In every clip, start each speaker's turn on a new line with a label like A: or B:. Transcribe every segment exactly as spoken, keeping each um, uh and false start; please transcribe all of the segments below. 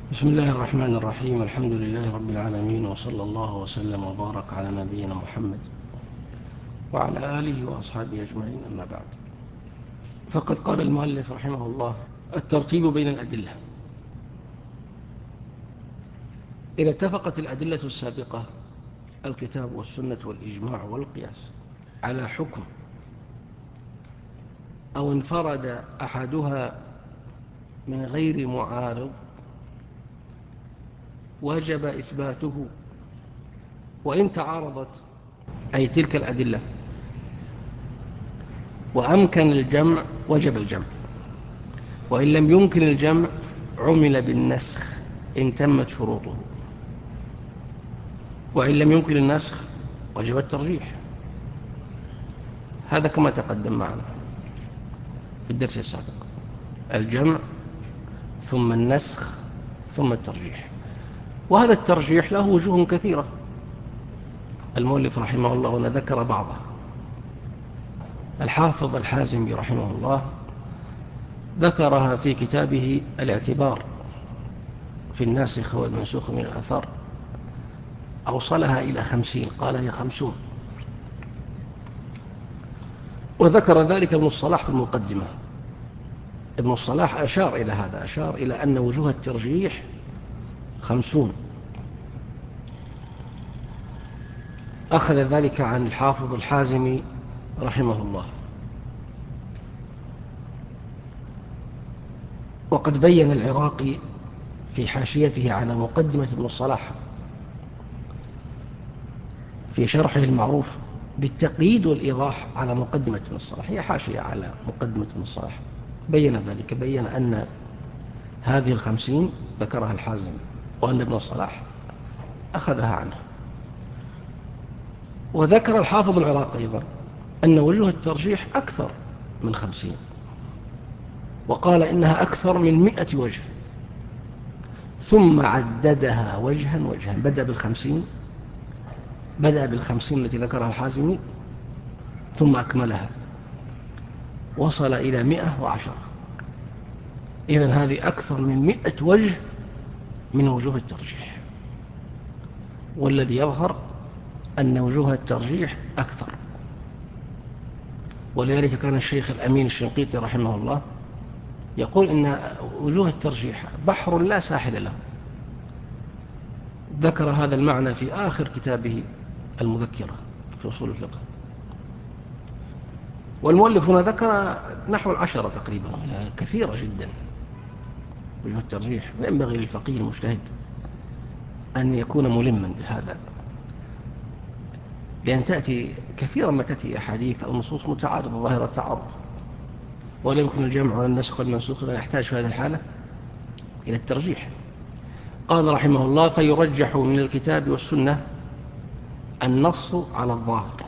A: بسم الله الرحمن الرحيم. الحمد لله رب العالمين، وصلى الله وسلم وبارك على نبينا محمد وعلى آله وأصحابه أجمعين، أما بعد. فقد قال المؤلف رحمه الله: الترتيب بين الأدلة. إذا اتفقت الأدلة السابقة الكتاب والسنة والإجماع والقياس على حكم، أو انفرد أحدها من غير معارض، وجب إثباته. وإن تعارضت أي تلك الأدلة وأمكن الجمع وجب الجمع، وإن لم يمكن الجمع عمل بالنسخ إن تمت شروطه، وإن لم يمكن النسخ وجب الترجيح. هذا كما تقدم معنا في الدرس السابق: الجمع ثم النسخ ثم الترجيح. وهذا الترجيح له وجوه كثيرة. المؤلف رحمه الله هنا ذكر بعضها. الحافظ الحازمي رحمه الله ذكرها في كتابه الاعتبار في الناسخ والمنسوخ من الآثار، أوصلها إلى خمسين، قال هي خمسون. وذكر ذلك ابن الصلاح في المقدمة. ابن الصلاح أشار إلى هذا، أشار إلى أن وجوه الترجيح خمسون. أخذ ذلك عن الحافظ الحازمي رحمه الله. وقد بين العراقي في حاشيته على مقدمة ابن الصلاح في شرحه المعروف بالتقييد والإيضاح على مقدمة ابن الصلاح، هي حاشية على مقدمة ابن الصلاح، بين ذلك، بين أن هذه الخمسين ذكرها الحازمي، وأن ابن الصلاح أخذها عنه. وذكر الحافظ العراقي أيضا أن وجوه الترجيح أكثر من خمسين، وقال إنها أكثر من مئة وجه، ثم عددها وجها وجها. بدأ بالخمسين بدأ بالخمسين التي ذكرها الحازمي، ثم أكملها، وصل إلى مئة وعشرة. إذن هذه أكثر من مئة وجه من وجوه الترجيح، والذي يظهر أن وجوه الترجيح أكثر. ولذلك كان الشيخ الأمين الشنقيطي رحمه الله يقول إن وجوه الترجيح بحر لا ساحل له. ذكر هذا المعنى في آخر كتابه المذكرة في أصول الفقه. والمؤلف هنا ذكر نحو العشرة تقريبا، كثيرة جدا وجوه الترجيح. وينبغي للفقيه المجتهد أن يكون ملما بهذا، لأن تأتي كثيرا ما تأتي أحاديث أو نصوص متعارضة ظاهرة التعارض، ولا يمكن الجمع ولا النسخ والمنسوخ، لا يحتاج في هذه الحالة إلى الترجيح. قال رحمه الله: فيرجح من الكتاب والسنة النص على الظاهر.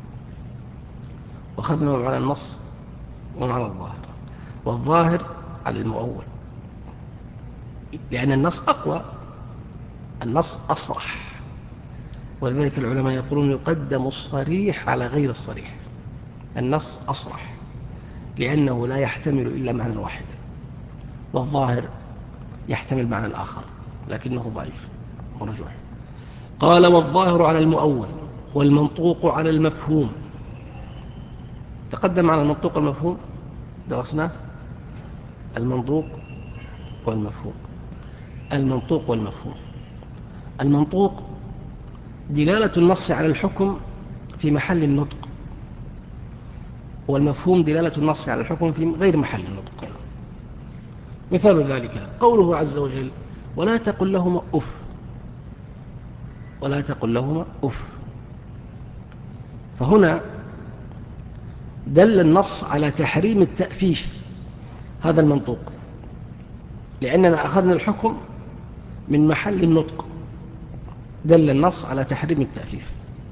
A: وأخذنا على النص وعلى الظاهر، والظاهر على المؤول، لأن النص أقوى، النص أصرح. ولذلك العلماء يقولون يقدم الصريح على غير الصريح. النص أصرح لأنه لا يحتمل إلا معنى واحد، والظاهر يحتمل معنى آخر لكنه ضعيف مرجوح. قال: والظاهر على المؤول، والمنطوق على المفهوم. تقدم على المنطوق والمفهوم، درسناه المنطوق والمفهوم. المنطوق والمفهوم: المنطوق دلالة النص على الحكم في محل النطق، والمفهوم دلالة النص على الحكم في غير محل النطق. مثال ذلك قوله عز وجل: ولا تقل لهما أف. ولا تقل لهما أف. فهنا دل النص على تحريم التأفيف، هذا المنطوق، لأننا أخذنا الحكم من محل النطق. دل النص على تحريم التأفيف.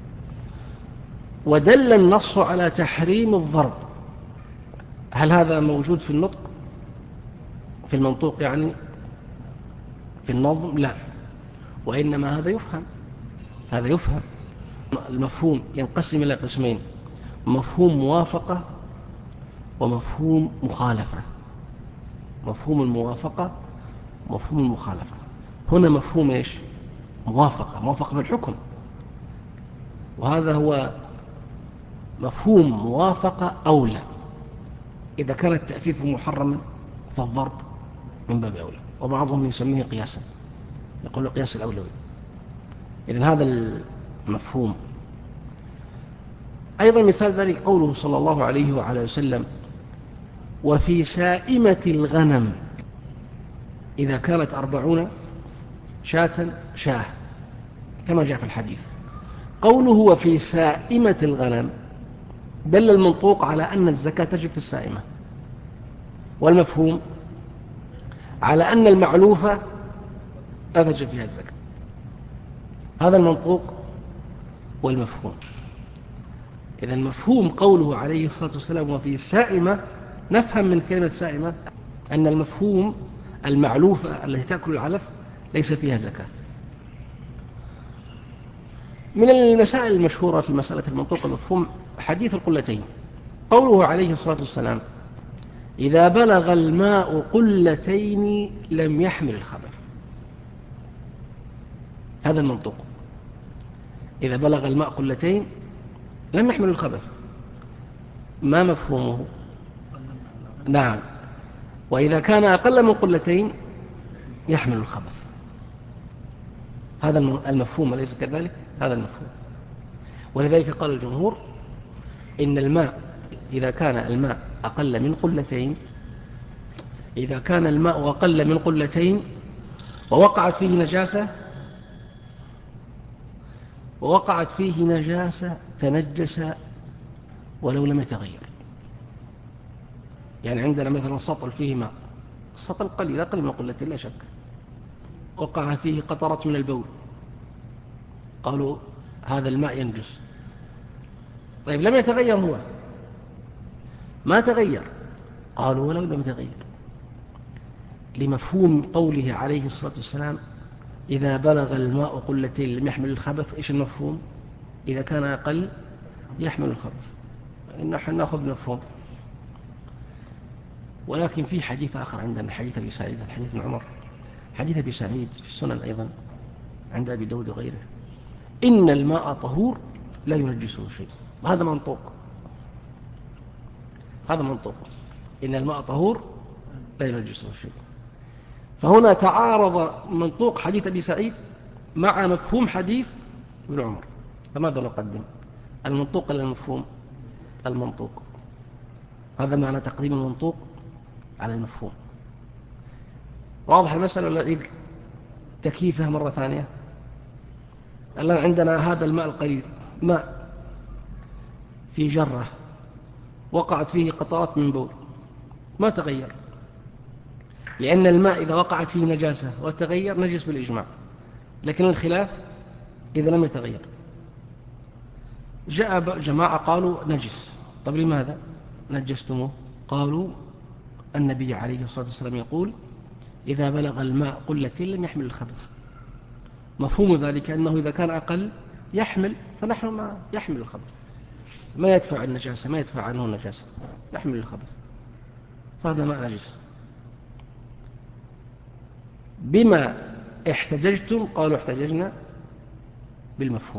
A: ودل النص على تحريم الضرب. هل هذا موجود في النطق، في المنطوق يعني، في النظم؟ لا، وإنما هذا يفهم. هذا يفهم. المفهوم ينقسم إلى قسمين: مفهوم موافقة ومفهوم مخالفة. مفهوم الموافقة ومفهوم المخالفة. هنا مفهوم إيش؟ موافقة، موافقة بالحكم، وهذا هو مفهوم موافقة أولى. إذا كان التأفيف محرما فالضرب من باب أولى، وبعضهم يسميه قياسا، يقول قياس الأولوي. إذن هذا المفهوم. أيضا مثال ذلك قوله صلى الله عليه وعلى وسلم: وفي سائمة الغنم إذا كانت أربعون شاة شاه، كما جاء في الحديث. قوله وفي سائمة الغنم دل المنطوق على أن الزكاة تجب في السائمة، والمفهوم على أن المعلوفة لا تجب فيها الزكاة. هذا المنطوق والمفهوم. إذا المفهوم قوله عليه الصلاة والسلام وفي السائمة، نفهم من كلمة سائمة أن المفهوم المعلوفة التي تأكل العلف ليس فيها زكاة. من المسائل المشهورة في مسألة المنطوق والمفهوم حديث القلتين. قوله عليه الصلاة والسلام: إذا بلغ الماء قلتين لم يحمل الخبث. هذا المنطوق، إذا بلغ الماء قلتين لم يحمل الخبث. ما مفهومه؟ نعم، وإذا كان أقل من قلتين يحمل الخبث. هذا المفهوم، أليس كذلك؟ هذا المفهوم. ولذلك قال الجمهور إن الماء إذا كان الماء أقل من قلتين إذا كان الماء أقل من قلتين ووقعت فيه نجاسة ووقعت فيه نجاسة تنجس ولو لم يتغير. يعني عندنا مثلا سطل فيه ماء، السطل قليل أقل من قلتين لا شك، وقع فيه قطرة من البول، قالوا هذا الماء ينجس. طيب لم يتغير، هو ما تغير، قالوا ولو لم يتغير، لمفهوم قوله عليه الصلاة والسلام: إذا بلغ الماء قلتين لم يحمل الخبث. إيش المفهوم؟ إذا كان أقل يحمل الخبث. نحن نأخذ مفهوم. ولكن في حديث آخر عندنا، حديث أبي سعيد، الحديث ابن عمر، حديث أبي سعيد في السنن أيضا عند أبي داود وغيره: إن الماء طهور لا ينجسه شيء. هذا منطوق، هذا منطوق، إن الماء طهور لا ينجسه شيء. فهنا تعارض منطوق حديث أبي سعيد مع مفهوم حديث ابن عمر، فماذا نقدم؟ المنطوق ولا المفهوم؟ المنطوق. هذا معنى تقديم المنطوق على المفهوم. واضح المسألة ولا أعيد تكييفها مرة ثانية؟ الآن عندنا هذا الماء القليل، ماء في جرة وقعت فيه قطرات من بول، ما تغير، لأن الماء إذا وقعت فيه نجاسة وتغير نجس بالإجماع، لكن الخلاف إذا لم يتغير. جاء جماعة قالوا نجس. طب لماذا نجستموه؟ قالوا النبي عليه الصلاة والسلام يقول: إذا بلغ الماء قلتين لم يحمل الخبث. مفهوم ذلك أنه إذا كان أقل يحمل، فنحن ما يحمل الخبث، ما يدفع النجاسة، ما يدفع عنه النجاسة، يحمل الخبث، فهذا ماء نجس. بما احتججتم؟ قالوا احتججنا بالمفهوم.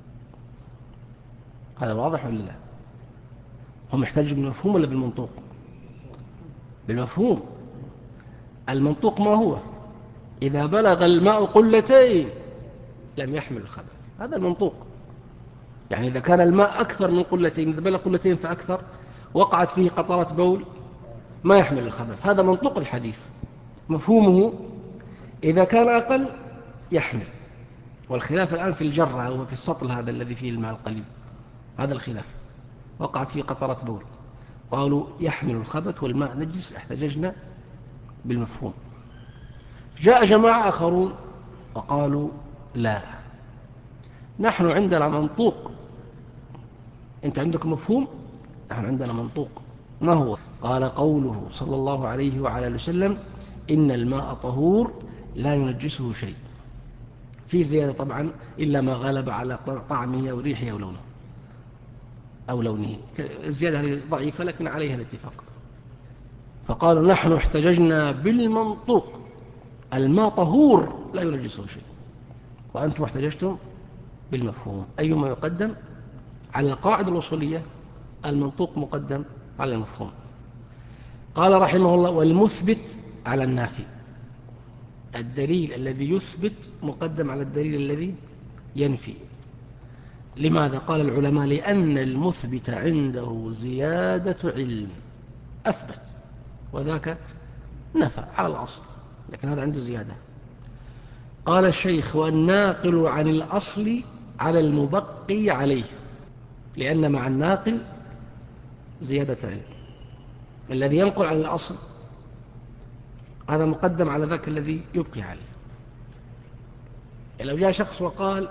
A: هذا واضح ولا لا؟ هم احتجوا بالمفهوم ولا بالمنطوق؟ بالمفهوم. المنطوق ما هو؟ إذا بلغ الماء قلتين لم يحمل الخبث، هذا المنطوق. يعني إذا كان الماء أكثر من قلتين، إذا بلغ قلتين فأكثر، وقعت فيه قطرة بول، ما يحمل الخبث، هذا منطوق الحديث. مفهومه إذا كان أقل يحمل. والخلاف الآن في الجرة وفي السطل هذا الذي فيه الماء القليل، هذا الخلاف، وقعت فيه قطرة بول، قالوا يحمل الخبث والماء نجس، احتججنا بالمفهوم. جاء جماعة آخرون وقالوا لا، نحن عندنا منطوق، أنت عندك مفهوم، نحن عندنا منطوق. ما هو؟ قال قوله صلى الله عليه وعلى وسلم: إن الماء طهور لا ينجسه شيء. في زيادة طبعا: إلا ما غلب على طعمه أو ريحه أو لونه أو لونه. الزيادة هذه ضعيفة لكن عليها الاتفاق. فقالوا نحن احتججنا بالمنطوق، الماء طهور لا ينجسه شيء، وأنتم احتججتم بالمفهوم. أيما يقدم على القاعدة الأصولية، المنطوق مقدم على المفهوم. قال رحمه الله: والمثبت على النافي. الدليل الذي يثبت مقدم على الدليل الذي ينفي. لماذا؟ قال العلماء: لأن المثبت عنده زيادة علم، أثبت، وذاك نفى على الأصل، لكن هذا عنده زيادة. قال الشيخ: والناقل عن الأصل على المبقي عليه، لأن مع الناقل زيادة علم. الذي ينقل عن الأصل هذا مقدم على ذاك الذي يبقي عليه. يعني لو جاء شخص وقال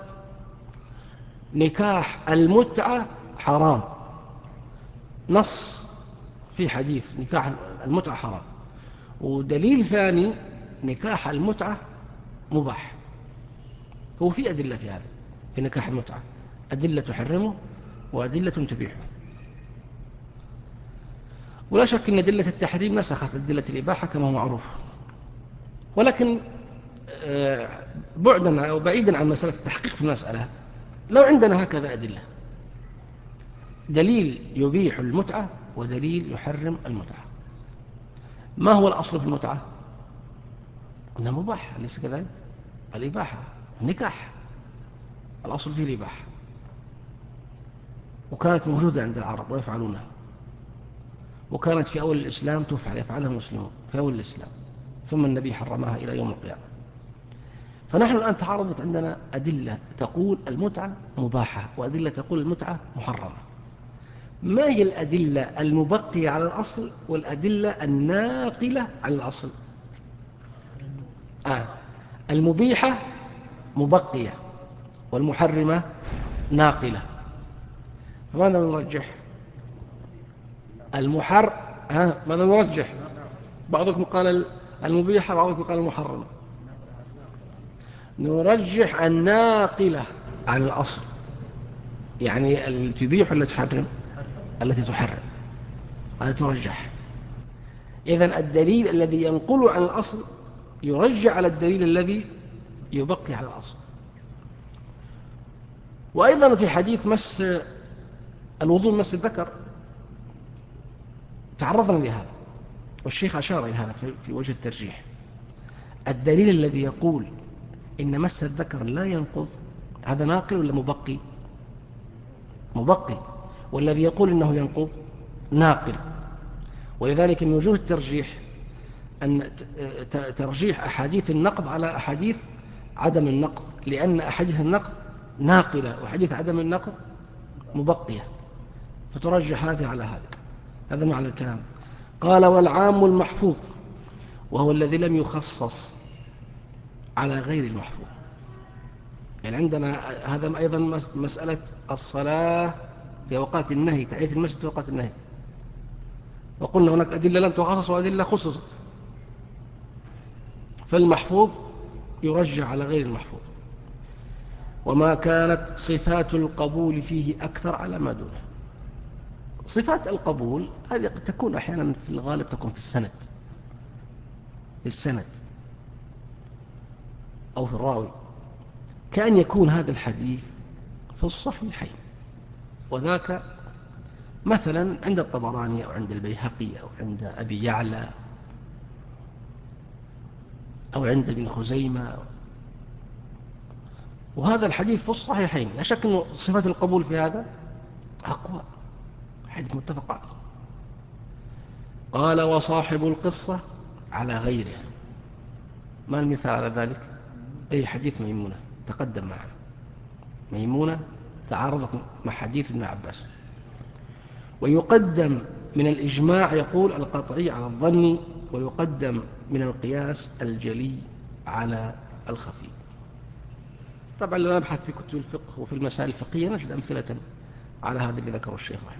A: نكاح المتعة حرام، نص في حديث نكاح المتعة حرام، ودليل ثاني نكاح المتعة مباح، هو في أدلة في هذا، في نكاح المتعة أدلة تحرمه وأدلة تبيحه. ولا شك أن أدلة التحريم نسخت أدلة الإباحة كما هو معروف، ولكن بعدا أو بعيدا عن مسألة التحقيق في المسألة، لو عندنا هكذا أدلة، دليل يبيح المتعة ودليل يحرم المتعة، ما هو الأصل في المتعة؟ أنها مباح، أليس كذلك؟ الإباحة، النكاح الأصل فيه الإباحة، وكانت موجودة عند العرب ويفعلونها، وكانت في أول الإسلام تفعل، يفعلها المسلمون في أول الإسلام، ثم النبي حرمها إلى يوم القيامة. فنحن الآن تعارضت عندنا أدلة تقول المتعة مباحة وأدلة تقول المتعة محرمة. ما هي الأدلة المبقية على الأصل والأدلة الناقلة عن الأصل؟ آه. المبيحة مبقية والمحرمة ناقلة، فماذا نرجح؟ المحر ها ماذا نرجح؟ بعضكم قال المبيحة، بعضكم قال المحرمة. نرجح الناقلة عن الأصل، يعني التي تبيح ولا تحرم؟ التي تحرم، هذا ترجح. إذن الدليل الذي ينقل عن الأصل يرجع على الدليل الذي يبقي على الأصل. وأيضا في حديث مس الوضوء مس الذكر تعرضنا لهذا، والشيخ أشار إلى هذا في وجه الترجيح. الدليل الذي يقول إن مس الذكر لا ينقض، هذا ناقل ولا مبقي؟ مبقي. والذي يقول إنه ينقض ناقل. ولذلك من وجوه الترجيح أن ترجيح أحاديث النقض على أحاديث عدم النقض، لأن أحاديث النقض ناقلة وحديث عدم النقض مبقية، فترجح هذه على هذه. هذا معنى الكلام. قال: والعام المحفوظ، وهو الذي لم يخصص على غير المحفوظ. يعني عندنا هذا أيضا مسألة الصلاة في أوقات النهي، تحية المسجد في أوقات النهي، وقلنا هناك أدلة لم تخصص وأدلة خصصت، فالمحفوظ يرجع على غير المحفوظ. وما كانت صفات القبول فيه أكثر على ما دونه. صفات القبول هذه قد تكون أحيانا في الغالب تكون في السند، في السند أو في الراوي، كأن يكون هذا الحديث في الصحيحين، وذاك مثلا عند الطبراني أو عند البيهقي أو عند أبي يعلى أو عند ابن خزيمة، وهذا الحديث في الصحيحين، لا شك أن صفات القبول في هذا أقوى، حديث متفق عليه. قال: وصاحب القصة على غيره. ما المثال على ذلك؟ أي حديث ميمونة تقدم معنا، ميمونة تعارضت مع حديث ابن عباس. ويقدم من الإجماع يقول القطعي على الظني، ويقدم من القياس الجلي على الخفي. طبعا لو نبحث في كتب الفقه وفي المسائل الفقهية نجد أمثلة على هذا اللي ذكره الشيخ رحمه.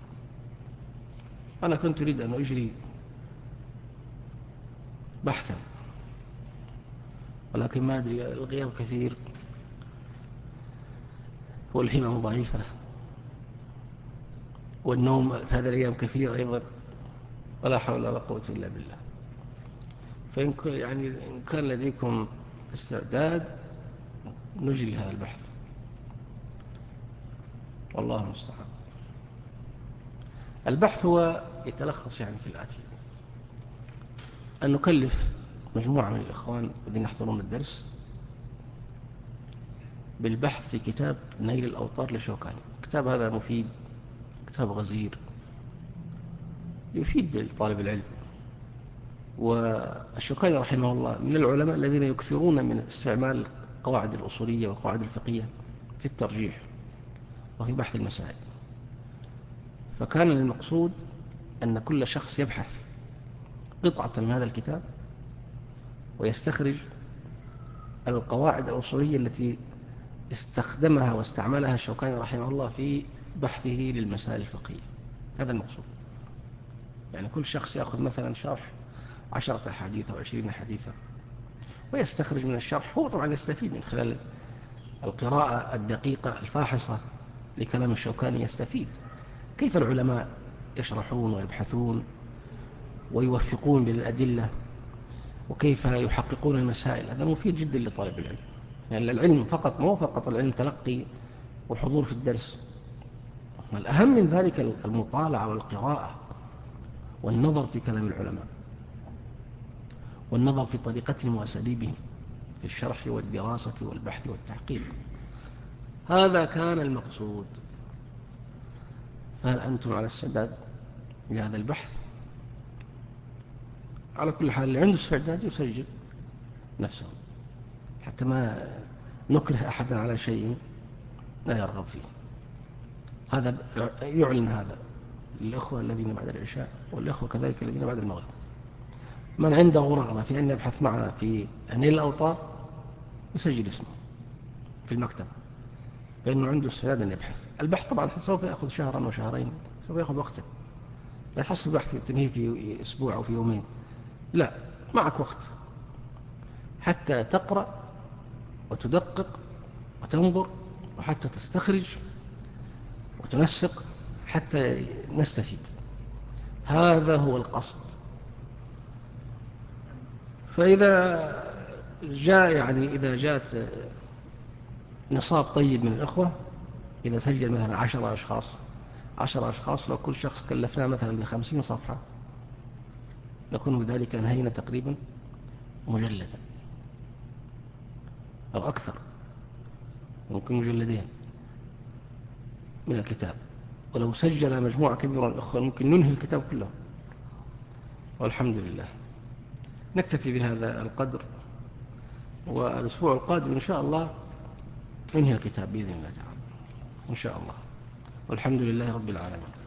A: أنا كنت أريد أن أجري بحثا، ولكن ما أدري، الغياب كثير والهمم ضعيفة والنوم في هذا الأيام كثير أيضا، ولا حول ولا قوة إلا بالله. فإن يعني إن كان لديكم استعداد نجري هذا البحث، والله المستعان. البحث هو يتلخص يعني في الآتي: أن نكلف مجموعة من الإخوان الذين يحضرون الدرس بالبحث في كتاب نيل الأوطار لشوكاني. الكتاب هذا مفيد، كتاب غزير، يفيد طالب العلم. والشوكاني رحمه الله من العلماء الذين يكثرون من استعمال القواعد الأصولية والقواعد الفقهية في الترجيح وفي بحث المسائل. فكان المقصود أن كل شخص يبحث قطعة من هذا الكتاب ويستخرج القواعد الأصولية التي استخدمها واستعملها الشوكاني رحمه الله في بحثه للمسائل الفقهية. هذا المقصود. يعني كل شخص يأخذ مثلا شرح عشرة حديثة أو عشرين حديثة ويستخرج من الشرح. هو طبعا يستفيد من خلال القراءة الدقيقة الفاحصة لكلام الشوكاني، يستفيد كيف العلماء يشرحون ويبحثون ويوفقون بالأدلة وكيف يحققون المسائل. هذا مفيد جدا لطالب العلم. يعني العلم فقط مو فقط العلم تلقي وحضور في الدرس، الأهم من ذلك المطالعة والقراءة والنظر في كلام العلماء والنظر في طريقتهم وأساليبهم في الشرح والدراسة والبحث والتحقيق. هذا كان المقصود. فهل أنتم على استعداد لهذا البحث؟ على كل حال اللي عنده استعداد يسجل نفسه حتى ما نكره أحدا على شيء لا يرغب فيه. هذا يعلن هذا للأخوة الذين بعد العشاء والأخوة كذلك الذين بعد المغرب. من عنده رغبة في أن يبحث معنا في نيل الأوطار يسجل اسمه في المكتبة، لأنه عنده استعداد أن يبحث. البحث طبعا سوف يأخذ شهرا وشهرين، سوف يأخذ وقتا. لا تحصل بحث تنهيه في أسبوع أو في يومين، لا، معك وقت حتى تقرأ وتدقق وتنظر وحتى تستخرج وتنسق حتى نستفيد. هذا هو القصد. فإذا جاء يعني إذا جاءت نصاب طيب من الأخوة، إذا سجل مثلا عشرة أشخاص عشرة أشخاص لو كل شخص كلفناه مثلا بخمسين صفحة نكون بذلك انهينا تقريبا مجلدا أو أكثر، ممكن مجلدين من الكتاب. ولو سجل مجموعة كبيرة من الأخوة ممكن ننهي الكتاب كله. والحمد لله. نكتفي بهذا القدر، والأسبوع القادم إن شاء الله ننهي الكتاب بإذن الله تعالى إن شاء الله. والحمد لله رب العالمين.